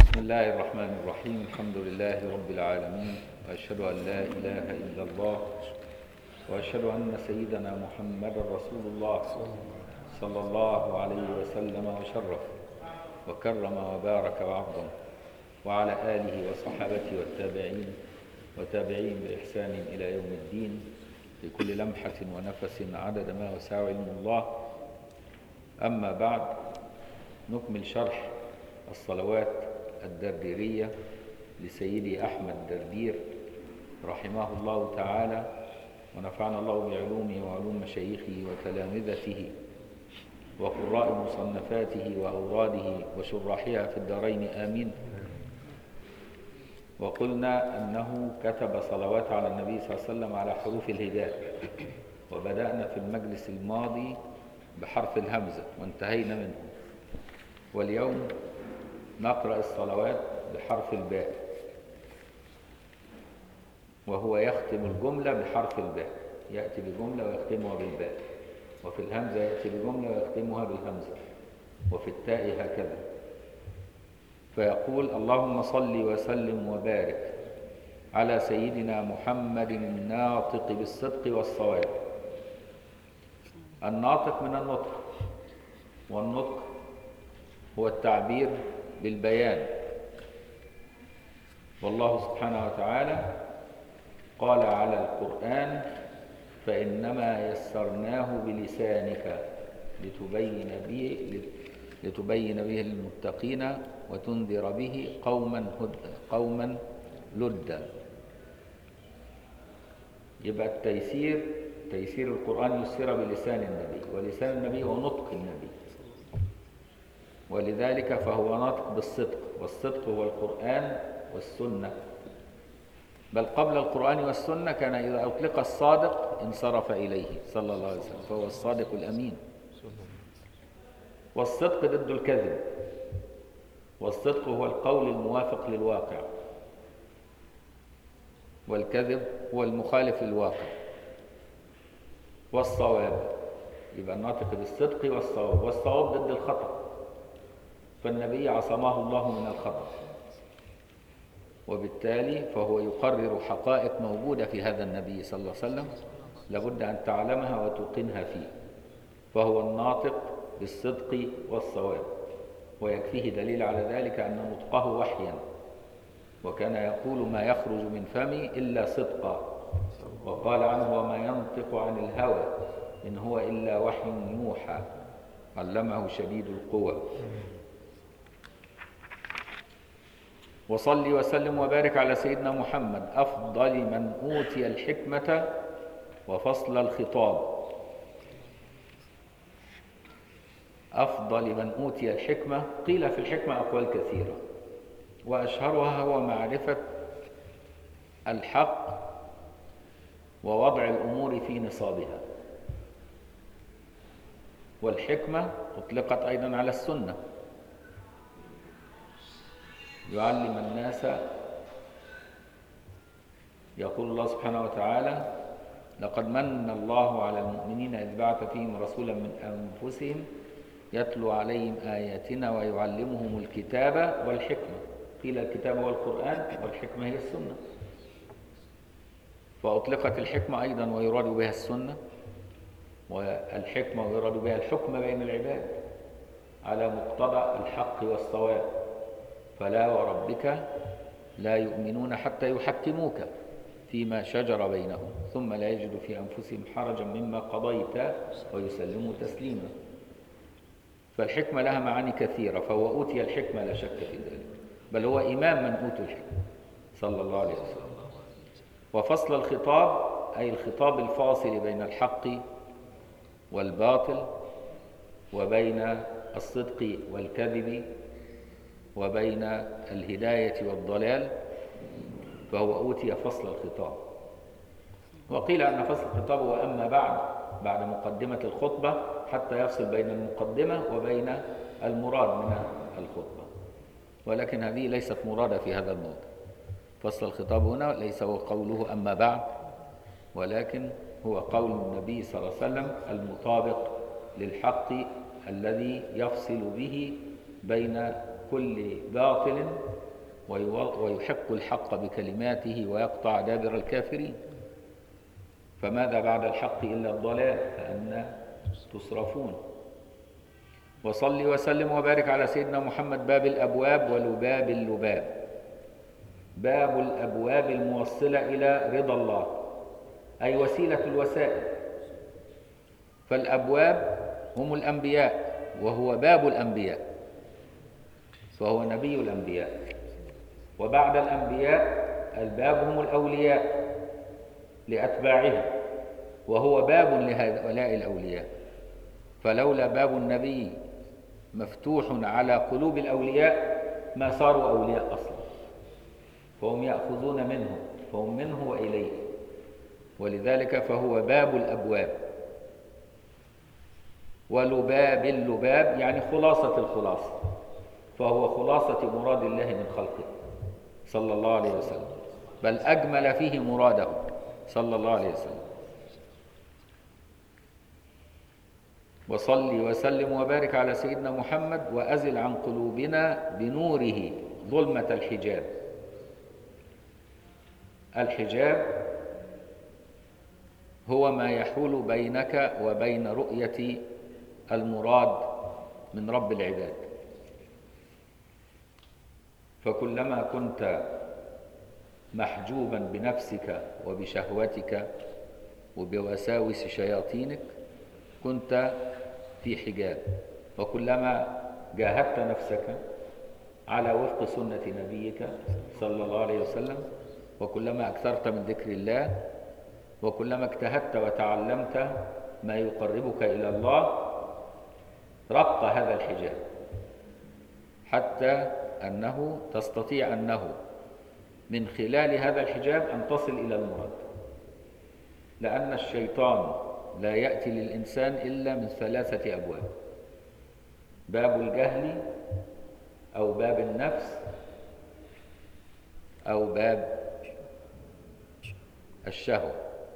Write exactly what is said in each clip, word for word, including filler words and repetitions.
بسم الله الرحمن الرحيم. الحمد لله رب العالمين، وأشهد أن لا إله إلا الله، وأشهد أن سيدنا محمد رسول الله صلى الله عليه وسلم وشرف وكرم وبارك وعظم، وعلى آله وصحابته والتابعين وتابعين بإحسان إلى يوم الدين، بكل لمحة ونفس عدد ما وسع علم الله. أما بعد، نكمل شرح الصلوات الدرديرية لسيدي أحمد دردير رحمه الله تعالى، ونفعنا الله بعلومه وعلوم مشايخه وتلامذته وقراء مصنفاته وأوراده وشراحها في الدارين آمين. وقلنا أنه كتب صلوات على النبي صلى الله عليه وسلم على حروف الهجاء، وبدأنا في المجلس الماضي بحرف الهمزة وانتهينا منه، واليوم نقرأ الصلوات بحرف الباء، وهو يختم الجملة بحرف الباء، يأتي بجملة ويختمها بالباء، وفي الهمزة يأتي بجملة ويختمها بالهمزة، وفي التاء هكذا. فيقول: اللهم صل وسلم وبارك على سيدنا محمد الناطق بالصدق والصواب. الناطق من النطق، والنطق هو التعبير بالبيان، والله سبحانه وتعالى قال على القرآن: فإنما يسرناه بلسانك لتبين به لتبين به للمتقين وتنذر به قوما هدى قوما لدا. يبقى التيسير تيسير القرآن يسر بلسان النبي، ولسان النبي هو نطق النبي، ولذلك فهو ناطق بالصدق، والصدق هو القرآن والسنة. بل قبل القرآن والسنة كان إذا أطلق الصادق انصرف إليه صلى الله عليه وسلم، فهو الصادق الأمين. والصدق ضد الكذب، والصدق هو القول الموافق للواقع، والكذب هو المخالف للواقع. والصواب، يبقى الناطق بالصدق والصواب، والصواب ضد الخطأ، فالنبي عصمه الله من الخطأ، وبالتالي فهو يقرر حقائق موجودة في هذا النبي صلى الله عليه وسلم لابد أن تعلمها وتوقنها فيه، فهو الناطق بالصدق والصواب. ويكفيه دليل على ذلك أن نطقه وحيا، وكان يقول: ما يخرج من فمي إلا صدقا، وقال عنه: وما ينطق عن الهوى إن هو إلا وحي يوحى علمه شديد القوى. وصل وسلم وبارك على سيدنا محمد أفضل من أوتي الحكمة وفصل الخطاب. أفضل من أوتي الحكمة، قيل في الحكمة أقوال كثيرة، وأشهرها هو معرفة الحق ووضع الأمور في نصابها. والحكمة أطلقت أيضا على السنة، يعلم الناس. يقول الله سبحانه وتعالى: لقد من الله على المؤمنين إذ بعث فيهم رسولا من أنفسهم يتلو عليهم آياتنا ويعلمهم الكتاب والحكمة. قيل الكتاب هو القرآن، والحكمة هي السنة، فأطلقت الحكمة أيضا ويراد بها السنة، والحكمة ويراد بها الحكم بين العباد على مقتضى الحق والصواب. فلا وربك لا يؤمنون حتى يحكموك فيما شجر بينهم ثم لا يجدوا في أنفسهم حرجا مما قضيت ويسلموا تسليما. فالحكمة لها معاني كثيرة، فهو أوتي الحكمة لا شك في ذلك، بل هو إمام من أوتوا الحكمة صلى الله عليه وسلم. وفصل الخطاب أي الخطاب الفاصل بين الحق والباطل، وبين الصدق والكذب، وبين الهداية والضلال، فهو أوتي فصل الخطاب. وقيل أن فصل الخطاب هو أما بعد بعد مقدمة الخطبة، حتى يفصل بين المقدمة وبين المراد من الخطبة، ولكن هذه ليست مرادة في هذا الموضع. فصل الخطاب هنا ليس هو قوله أما بعد، ولكن هو قول النبي صلى الله عليه وسلم المطابق للحق الذي يفصل به بين كل باطل ويحق الحق بكلماته ويقطع دابر الكافرين. فماذا بعد الحق إلا الضلال، فأنا تصرفون. وصل وسلم وبارك على سيدنا محمد باب الأبواب ولباب اللباب. باب الأبواب الموصلة إلى رضا الله، أي وسيلة الوسائل. فالأبواب هم الأنبياء وهو باب الأنبياء، فهو نبي الأنبياء. وبعد الأنبياء الباب هم الأولياء لأتباعهم، وهو باب لهؤلاء الأولياء. فلولا باب النبي مفتوح على قلوب الأولياء ما صاروا أولياء أصلا، فهم يأخذون منه، فهم منه وإليه، ولذلك فهو باب الأبواب. ولباب اللباب يعني خلاصة الخلاصة، فهو خلاصة مراد الله من خلقه صلى الله عليه وسلم، بل أجمل فيه مراده صلى الله عليه وسلم. وصل وسلم وبارك على سيدنا محمد وأزل عن قلوبنا بنوره ظلمة الحجاب. الحجاب هو ما يحول بينك وبين رؤية المراد من رب العباد. فكلما كنت محجوبا بنفسك وبشهوتك وبوساوس شياطينك كنت في حجاب، وكلما جاهدت نفسك على وفق سنة نبيك صلى الله عليه وسلم، وكلما أكثرت من ذكر الله، وكلما اجتهدت وتعلمت ما يقربك إلى الله، رق هذا الحجاب حتى أنه تستطيع أنه من خلال هذا الحجاب أن تصل إلى المراد. لأن الشيطان لا يأتي للإنسان إلا من ثلاثة أبواب: باب الجهل أو باب النفس أو باب الشهوة.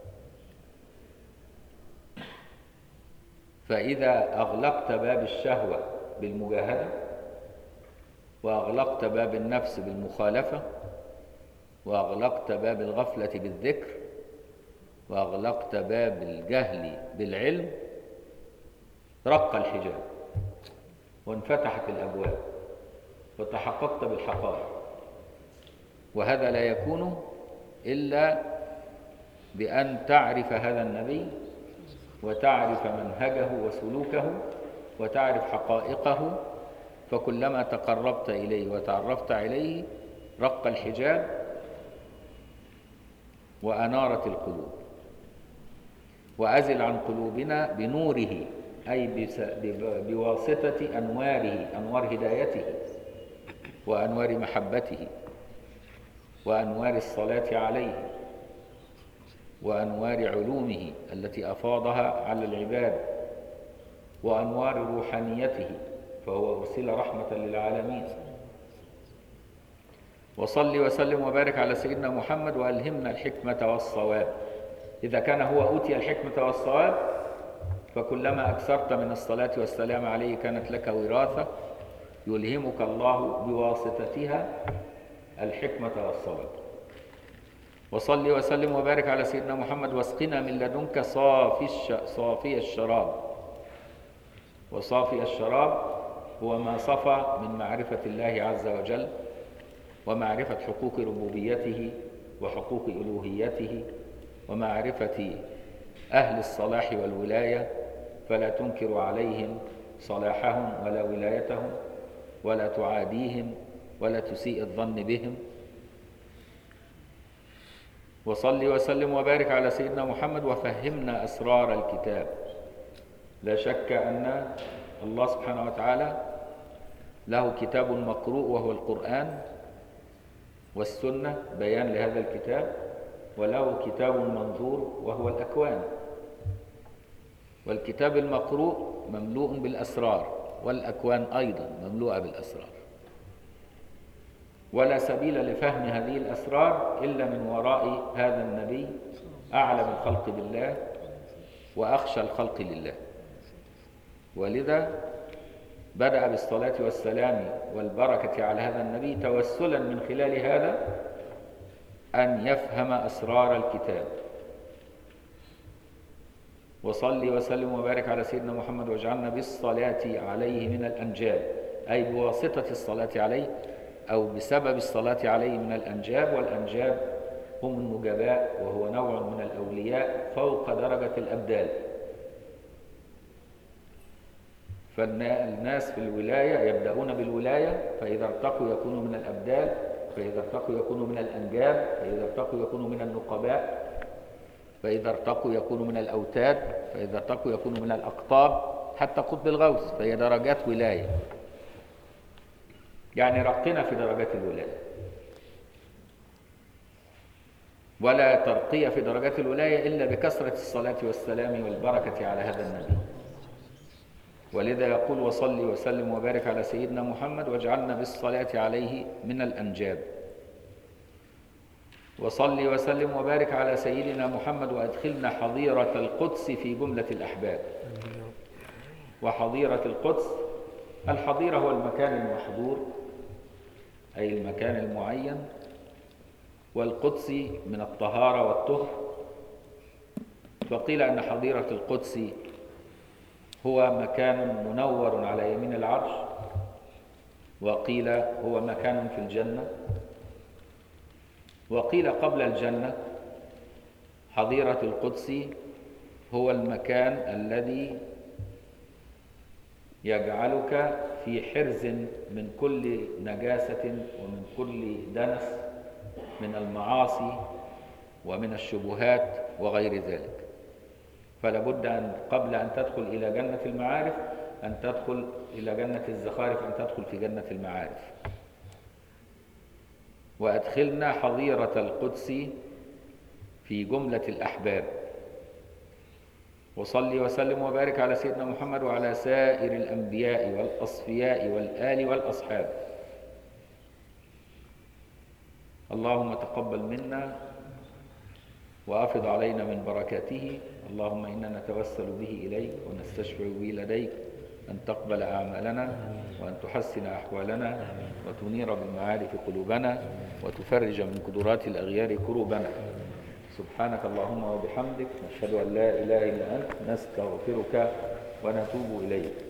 فإذا أغلقت باب الشهوة بالمجاهدة، وأغلقت باب النفس بالمخالفة، وأغلقت باب الغفلة بالذكر، وأغلقت باب الجهل بالعلم، رق الحجاب وانفتحت الأبواب وتحققت بالحقائق. وهذا لا يكون إلا بأن تعرف هذا النبي وتعرف منهجه وسلوكه وتعرف حقائقه. فكلما تقربت إليه وتعرفت عليه رق الحجاب وأنارت القلوب. وأزل عن قلوبنا بنوره، أي بواسطة أنواره، أنوار هدايته وأنوار محبته وأنوار الصلاة عليه وأنوار علومه التي أفاضها على العباد وأنوار روحانيته، فهو أرسل رحمة للعالمين. وصل وسلم وبارك على سيدنا محمد وألهمنا الحكمة والصواب. إذا كان هو أوتي الحكمة والصواب فكلما أكثرت من الصلاة والسلام عليه كانت لك وراثة يلهمك الله بواسطتها الحكمة والصواب. وصل وسلم وبارك على سيدنا محمد واسقنا من لدنك صافي الش... صافي الشراب. وصافي الشراب هو ما صفى من معرفة الله عز وجل ومعرفة حقوق ربوبيته وحقوق ألوهيته ومعرفة أهل الصلاح والولاية، فلا تنكر عليهم صلاحهم ولا ولايتهم ولا تعاديهم ولا تسيء الظن بهم. وصل وسلم وبارك على سيدنا محمد وفهمنا أسرار الكتاب. لا شك أن الله سبحانه وتعالى له كتاب مقروء وهو القرآن والسنة بيان لهذا الكتاب، وله كتاب منظور وهو الأكوان. والكتاب المقروء مملوء بالأسرار، والأكوان أيضا مملوءة بالأسرار، ولا سبيل لفهم هذه الأسرار إلا من وراء هذا النبي أعلم الخلق بالله وأخشى الخلق لله. ولذا بدأ بالصلاة والسلام والبركة على هذا النبي توسلا من خلال هذا أن يفهم أسرار الكتاب. وصل وسلم وبارك على سيدنا محمد واجعلنا بالصلاة عليه من الأنجاب، أي بواسطة الصلاة عليه أو بسبب الصلاة عليه من الأنجاب. والأنجاب هم النجباء، وهو نوع من الأولياء فوق درجة الأبدال. فالناس في الولاية يبدأون بالولاية، فإذا ارتقوا يكونوا من الأبدال، فإذا ارتقوا يكونوا من الأنجاب، فإذا ارتقوا يكونوا من النقباء، فإذا ارتقوا يكونوا من الأوتاد، فإذا ارتقوا يكونوا من الأقطاب، حتى قطب الغوث. فهي درجات ولاية، يعني رقنا في درجات الولاية. ولا ترقية في درجات الولاية إلا بكثرة الصلاة والسلام والبركة على هذا النبي. ولذا يقول وصلي وسلم وبارك على سيدنا محمد واجعلنا بالصلاة عليه من الأنجاب. وصلي وسلم وبارك على سيدنا محمد وأدخلنا حظيرة القدس في جملة الأحباب. وحظيرة القدس، الحظيرة هو المكان المحظور أي المكان المعين، والقدس من الطهارة والطهر. فقيل أن حظيرة القدس هو مكان منور على يمين العرش، وقيل هو مكان في الجنة، وقيل قبل الجنة. حظيرة القدس هو المكان الذي يجعلك في حرز من كل نجاسة ومن كل دنس من المعاصي ومن الشبهات وغير ذلك. فلا بد أن قبل أن تدخل إلى جنة المعارف أن تدخل إلى جنة الزخارف، أن تدخل في جنة المعارف. وأدخلنا حظيرة القدس في جملة الأحباب. وصلي وسلم وبارك على سيدنا محمد وعلى سائر الأنبياء والأصفياء والآل والأصحاب. اللهم تقبل منا وأفض علينا من بركاته. اللهم إنا نتوسل به إليك ونستشفع به لديك أن تقبل أعمالنا وأن تحسن أحوالنا وتنير بالمعارف قلوبنا وتفرج من قدرات الأغيار كروبنا. سبحانك اللهم وبحمدك، نشهد أن لا إله إلا أنت، نستغفرك ونتوب إليك.